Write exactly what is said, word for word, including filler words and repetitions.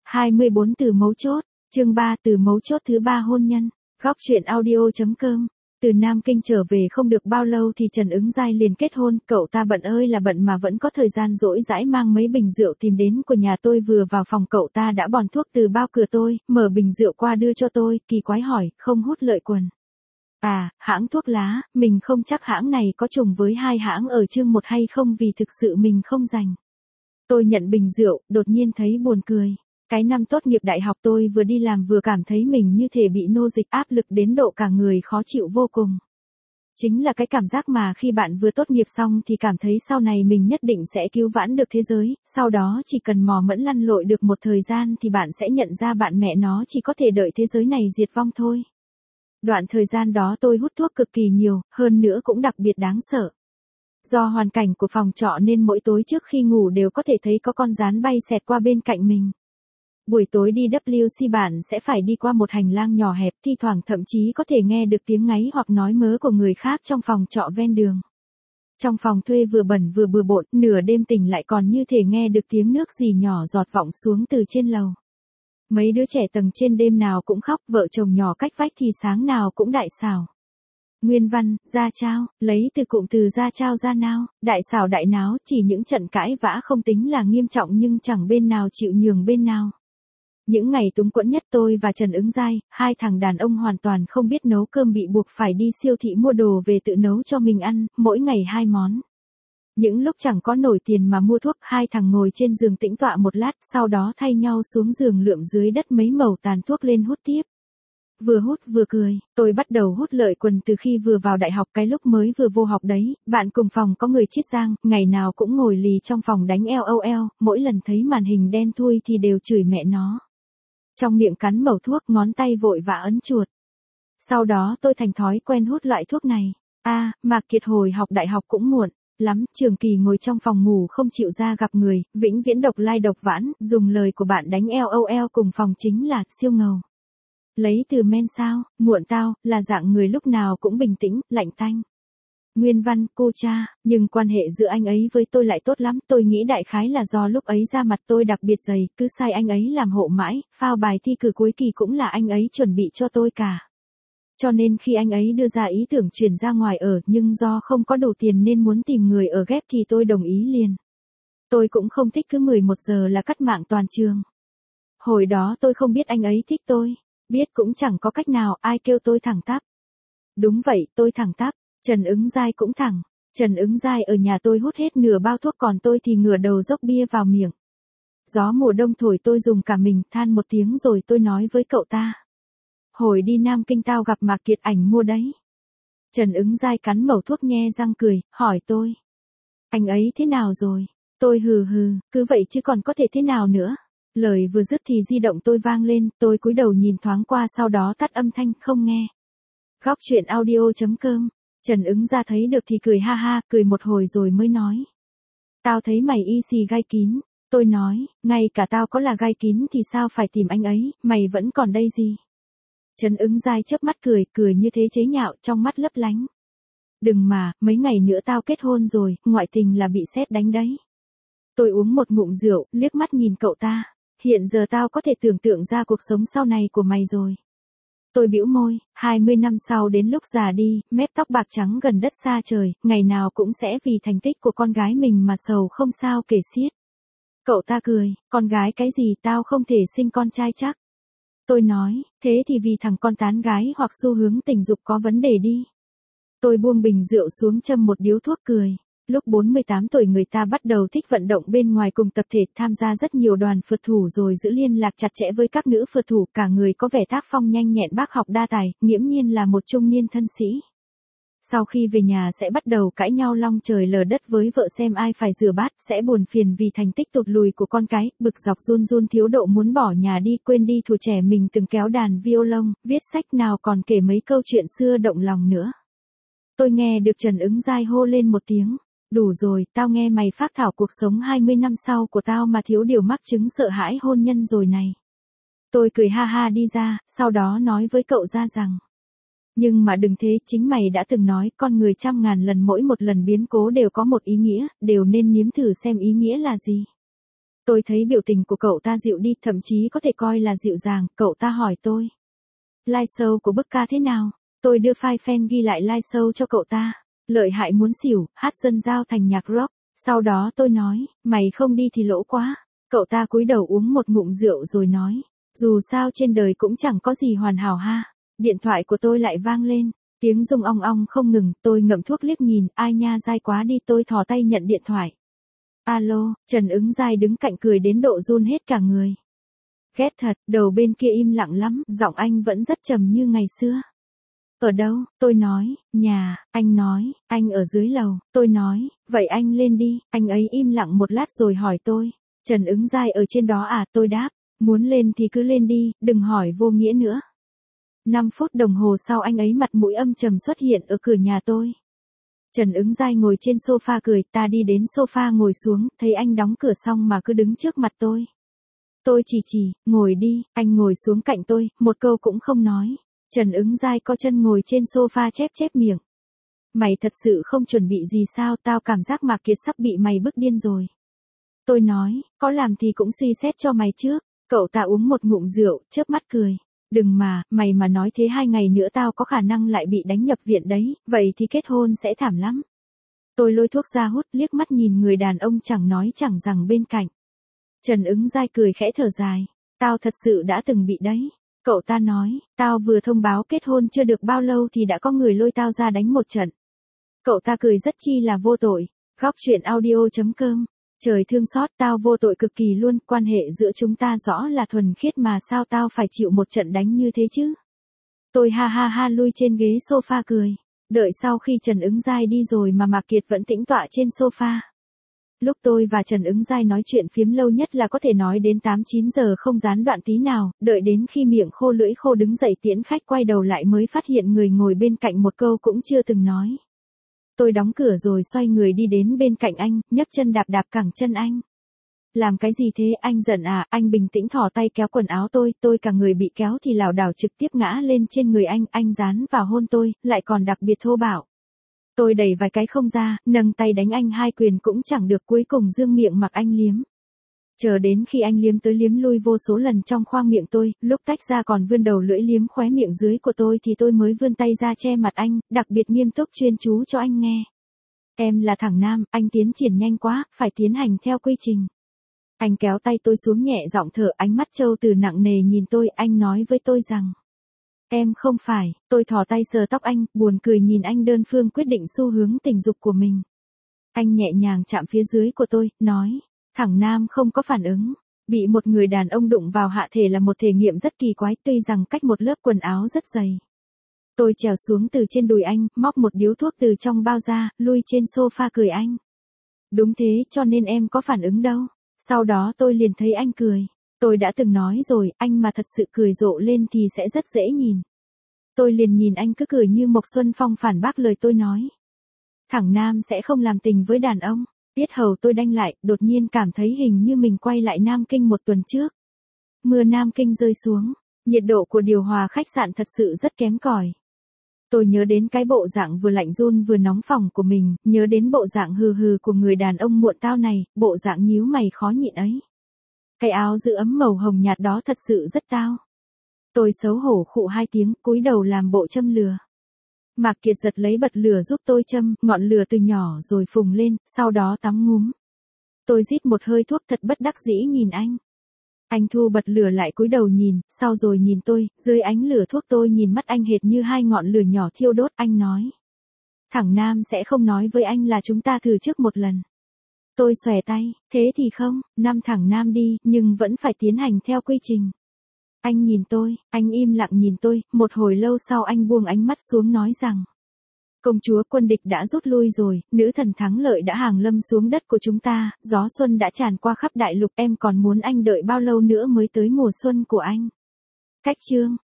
hai mươi bốn từ mấu chốt, chương ba từ mấu chốt thứ ba hôn nhân, góc truyện audio.com. Từ Nam Kinh trở về không được bao lâu thì Trần Ứng Giai liền kết hôn, cậu ta bận ơi là bận mà vẫn có thời gian rỗi rãi mang mấy bình rượu tìm đến của nhà tôi, vừa vào phòng cậu ta đã bòn thuốc từ bao cửa tôi, mở bình rượu qua đưa cho tôi, kỳ quái hỏi, không hút lợi quần. À, hãng thuốc lá, mình không chắc hãng này có trùng với hai hãng ở chương một hay không vì thực sự mình không rành. Tôi nhận bình rượu, đột nhiên thấy buồn cười. Cái năm tốt nghiệp đại học tôi vừa đi làm vừa cảm thấy mình như thể bị nô dịch, áp lực đến độ cả người khó chịu vô cùng. Chính là cái cảm giác mà khi bạn vừa tốt nghiệp xong thì cảm thấy sau này mình nhất định sẽ cứu vãn được thế giới, sau đó chỉ cần mò mẫm lăn lội được một thời gian thì bạn sẽ nhận ra bạn mẹ nó chỉ có thể đợi thế giới này diệt vong thôi. Đoạn thời gian đó tôi hút thuốc cực kỳ nhiều, hơn nữa cũng đặc biệt đáng sợ. Do hoàn cảnh của phòng trọ nên mỗi tối trước khi ngủ đều có thể thấy có con gián bay xẹt qua bên cạnh mình. Buổi tối đi vê kép xê bạn sẽ phải đi qua một hành lang nhỏ hẹp, thi thoảng thậm chí có thể nghe được tiếng ngáy hoặc nói mớ của người khác trong phòng trọ ven đường. Trong phòng thuê vừa bẩn vừa bừa bộn, nửa đêm tỉnh lại còn như thể nghe được tiếng nước gì nhỏ giọt vọng xuống từ trên lầu. Mấy đứa trẻ tầng trên đêm nào cũng khóc, vợ chồng nhỏ cách vách thì sáng nào cũng đại xảo. Nguyên văn, gia trao, lấy từ cụm từ gia trao gia nao, đại xảo đại náo, chỉ những trận cãi vã không tính là nghiêm trọng nhưng chẳng bên nào chịu nhường bên nào. Những ngày túng quẫn nhất tôi và Trần Ứng Giai, hai thằng đàn ông hoàn toàn không biết nấu cơm bị buộc phải đi siêu thị mua đồ về tự nấu cho mình ăn, mỗi ngày hai món. Những lúc chẳng có nổi tiền mà mua thuốc, hai thằng ngồi trên giường tĩnh tọa một lát, sau đó thay nhau xuống giường lượm dưới đất mấy mẩu tàn thuốc lên hút tiếp. Vừa hút vừa cười, tôi bắt đầu hút lợi quần từ khi vừa vào đại học, cái lúc mới vừa vô học đấy, bạn cùng phòng có người Chiết Giang, ngày nào cũng ngồi lì trong phòng đánh eo âu eo, mỗi lần thấy màn hình đen thui thì đều chửi mẹ nó. Trong miệng cắn mẩu thuốc, ngón tay vội vã ấn chuột. Sau đó tôi thành thói quen hút loại thuốc này. A, à, Mạc Kiệt hồi học đại học cũng muộn lắm, Trường Kỳ ngồi trong phòng ngủ không chịu ra gặp người, vĩnh viễn độc lai độc vãn, dùng lời của bạn đánh eo âu eo cùng phòng chính là siêu ngầu. Lấy từ men sao, muộn tao, là dạng người lúc nào cũng bình tĩnh, lạnh tanh. Nguyên văn, cô cha, nhưng quan hệ giữa anh ấy với tôi lại tốt lắm, tôi nghĩ đại khái là do lúc ấy da mặt tôi đặc biệt dày, cứ sai anh ấy làm hộ mãi, phao bài thi cử cuối kỳ cũng là anh ấy chuẩn bị cho tôi cả. Cho nên khi anh ấy đưa ra ý tưởng chuyển ra ngoài ở, nhưng do không có đủ tiền nên muốn tìm người ở ghép thì tôi đồng ý liền. Tôi cũng không thích cứ mười một giờ là cắt mạng toàn trường. Hồi đó tôi không biết anh ấy thích tôi, biết cũng chẳng có cách nào, ai kêu tôi thẳng tắp. Đúng vậy, tôi thẳng tắp. Trần Ứng Giai cũng thẳng. Trần Ứng Giai ở nhà tôi hút hết nửa bao thuốc còn tôi thì ngửa đầu dốc bia vào miệng. Gió mùa đông thổi tôi dùng cả mình, than một tiếng rồi tôi nói với cậu ta. Hồi đi Nam Kinh tao gặp Mạc Kiệt ảnh mua đấy. Trần Ứng Giai cắn mẩu thuốc nhe răng cười, hỏi tôi. Anh ấy thế nào rồi? Tôi hừ hừ, cứ vậy chứ còn có thể thế nào nữa. Lời vừa dứt thì di động tôi vang lên, tôi cúi đầu nhìn thoáng qua sau đó tắt âm thanh, không nghe. Góc truyện audio.com. Trần Ứng ra thấy được thì cười ha ha, cười một hồi rồi mới nói. Tao thấy mày y xì gai kín. Tôi nói, ngay cả tao có là gai kín thì sao phải tìm anh ấy, mày vẫn còn đây gì. Trần Ứng Giai chớp mắt cười, cười như thế chế nhạo, trong mắt lấp lánh. Đừng mà, mấy ngày nữa tao kết hôn rồi, ngoại tình là bị sét đánh đấy. Tôi uống một ngụm rượu, liếc mắt nhìn cậu ta. Hiện giờ tao có thể tưởng tượng ra cuộc sống sau này của mày rồi. Tôi bĩu môi, hai mươi năm sau đến lúc già đi, mép tóc bạc trắng gần đất xa trời, ngày nào cũng sẽ vì thành tích của con gái mình mà sầu không sao kể xiết. Cậu ta cười, con gái cái gì, tao không thể sinh con trai chắc. Tôi nói, thế thì vì thằng con tán gái hoặc xu hướng tình dục có vấn đề đi. Tôi buông bình rượu xuống châm một điếu thuốc cười. Lúc bốn mươi tám tuổi người ta bắt đầu thích vận động bên ngoài cùng tập thể, tham gia rất nhiều đoàn phượt thủ rồi giữ liên lạc chặt chẽ với các nữ phượt thủ, cả người có vẻ tác phong nhanh nhẹn, bác học đa tài, nghiễm nhiên là một trung niên thân sĩ. Sau khi về nhà sẽ bắt đầu cãi nhau long trời lở đất với vợ xem ai phải rửa bát, sẽ buồn phiền vì thành tích tụt lùi của con cái, bực dọc run run thiếu độ muốn bỏ nhà đi, quên đi thuở trẻ mình từng kéo đàn violon, viết sách nào còn kể mấy câu chuyện xưa động lòng nữa. Tôi nghe được Trần Ứng Giai hô lên một tiếng. Đủ rồi, tao nghe mày phác thảo cuộc sống hai mươi năm sau của tao mà thiếu điều mắc chứng sợ hãi hôn nhân rồi này. Tôi cười ha ha đi ra, sau đó nói với cậu ra rằng. Nhưng mà đừng thế, chính mày đã từng nói, con người trăm ngàn lần mỗi một lần biến cố đều có một ý nghĩa, đều nên nếm thử xem ý nghĩa là gì. Tôi thấy biểu tình của cậu ta dịu đi, thậm chí có thể coi là dịu dàng, cậu ta hỏi tôi. Live show của bức ca thế nào? Tôi đưa file fan ghi lại live show cho cậu ta. Lợi hại muốn xỉu, hát dân giao thành nhạc rock. Sau đó tôi nói, mày không đi thì lỗ quá. Cậu ta cúi đầu uống một ngụm rượu rồi nói, dù sao trên đời cũng chẳng có gì hoàn hảo ha. Điện thoại của tôi lại vang lên, tiếng rung ong ong không ngừng, tôi ngậm thuốc liếc nhìn, ai nha dai quá đi, tôi thò tay nhận điện thoại. Alo, Trần Ứng Giai đứng cạnh cười đến độ run hết cả người. Ghét thật, đầu bên kia im lặng lắm, giọng anh vẫn rất trầm như ngày xưa. Ở đâu? Tôi nói, nhà. Anh nói, anh ở dưới lầu. Tôi nói, vậy anh lên đi. Anh ấy im lặng một lát rồi hỏi tôi, Trần Ứng Giai ở trên đó à? Tôi đáp, muốn lên thì cứ lên đi, đừng hỏi vô nghĩa nữa. năm phút đồng hồ sau anh ấy mặt mũi âm trầm xuất hiện ở cửa nhà tôi. Trần Ứng Giai ngồi trên sofa cười, ta đi đến sofa ngồi xuống, thấy anh đóng cửa xong mà cứ đứng trước mặt tôi. Tôi chỉ chỉ, ngồi đi, anh ngồi xuống cạnh tôi, một câu cũng không nói. Trần Ứng Giai co chân ngồi trên sofa chép chép miệng. Mày thật sự không chuẩn bị gì sao? Tao cảm giác Mạc Kiệt sắp bị mày bức điên rồi. Tôi nói, có làm thì cũng suy xét cho mày trước. Cậu ta uống một ngụm rượu, chớp mắt cười. Đừng mà, mày mà nói thế hai ngày nữa tao có khả năng lại bị đánh nhập viện đấy, vậy thì kết hôn sẽ thảm lắm. Tôi lôi thuốc ra hút, liếc mắt nhìn người đàn ông chẳng nói chẳng rằng bên cạnh. Trần Ứng Giai cười khẽ thở dài. Tao thật sự đã từng bị đấy. Cậu ta nói, tao vừa thông báo kết hôn chưa được bao lâu thì đã có người lôi tao ra đánh một trận. Cậu ta cười rất chi là vô tội. Góc chuyện audio chấm com. Trời thương xót, tao vô tội cực kỳ luôn, quan hệ giữa chúng ta rõ là thuần khiết mà sao tao phải chịu một trận đánh như thế chứ. Tôi ha ha ha lui trên ghế sofa cười. Đợi sau khi Trần Ứng Giai đi rồi mà Mạc Kiệt vẫn tĩnh tọa trên sofa. Lúc tôi và Trần Ứng Giai nói chuyện phiếm lâu nhất là có thể nói đến tám chín giờ không gián đoạn tí nào, đợi đến khi miệng khô lưỡi khô đứng dậy tiễn khách quay đầu lại mới phát hiện người ngồi bên cạnh một câu cũng chưa từng nói. Tôi đóng cửa rồi xoay người đi đến bên cạnh anh, nhấc chân đạp đạp cẳng chân anh. Làm cái gì thế, anh giận à? Anh bình tĩnh thò tay kéo quần áo tôi, tôi cả người bị kéo thì lảo đảo trực tiếp ngã lên trên người anh, anh dán vào hôn tôi, lại còn đặc biệt thô bạo. Tôi đẩy vài cái không ra, nâng tay đánh anh hai quyền cũng chẳng được, cuối cùng dương miệng mặc anh liếm. Chờ đến khi anh liếm tới liếm lui vô số lần trong khoang miệng tôi, lúc tách ra còn vươn đầu lưỡi liếm khóe miệng dưới của tôi thì tôi mới vươn tay ra che mặt anh, đặc biệt nghiêm túc chuyên chú cho anh nghe. Em là thằng nam, anh tiến triển nhanh quá, phải tiến hành theo quy trình. Anh kéo tay tôi xuống nhẹ giọng thở, ánh mắt trâu từ nặng nề nhìn tôi, anh nói với tôi rằng. Em không phải, tôi thò tay sờ tóc anh, buồn cười nhìn anh đơn phương quyết định xu hướng tình dục của mình. Anh nhẹ nhàng chạm phía dưới của tôi, nói, thằng nam không có phản ứng. Bị một người đàn ông đụng vào hạ thể là một thể nghiệm rất kỳ quái, tuy rằng cách một lớp quần áo rất dày. Tôi trèo xuống từ trên đùi anh, móc một điếu thuốc từ trong bao ra, lui trên sofa cười anh. Đúng thế, cho nên em có phản ứng đâu. Sau đó tôi liền thấy anh cười. Tôi đã từng nói rồi, anh mà thật sự cười rộ lên thì sẽ rất dễ nhìn. Tôi liền nhìn anh cứ cười như Mộc Xuân Phong phản bác lời tôi nói. Thằng nam sẽ không làm tình với đàn ông. Tiết hầu tôi đanh lại, đột nhiên cảm thấy hình như mình quay lại Nam Kinh một tuần trước. Mưa Nam Kinh rơi xuống, nhiệt độ của điều hòa khách sạn thật sự rất kém cỏi. Tôi nhớ đến cái bộ dạng vừa lạnh run vừa nóng phòng của mình, nhớ đến bộ dạng hừ hừ của người đàn ông muộn tao này, bộ dạng nhíu mày khó nhịn ấy. Cái áo giữ ấm màu hồng nhạt đó thật sự rất tao. Tôi xấu hổ khụ hai tiếng, cúi đầu làm bộ châm lửa. Mạc Kiệt giật lấy bật lửa giúp tôi châm, ngọn lửa từ nhỏ rồi phùng lên, sau đó tắm ngúm. Tôi rít một hơi thuốc thật bất đắc dĩ nhìn anh. Anh thu bật lửa lại cúi đầu nhìn, sau rồi nhìn tôi, dưới ánh lửa thuốc tôi nhìn mắt anh hệt như hai ngọn lửa nhỏ thiêu đốt, anh nói. Thằng nam sẽ không nói với anh là chúng ta thử trước một lần. Tôi xòe tay, thế thì không, năm thằng nam đi, nhưng vẫn phải tiến hành theo quy trình. Anh nhìn tôi, anh im lặng nhìn tôi, một hồi lâu sau anh buông ánh mắt xuống nói rằng. Công chúa quân địch đã rút lui rồi, nữ thần thắng lợi đã hàng lâm xuống đất của chúng ta, gió xuân đã tràn qua khắp đại lục, em còn muốn anh đợi bao lâu nữa mới tới mùa xuân của anh. Cách chương.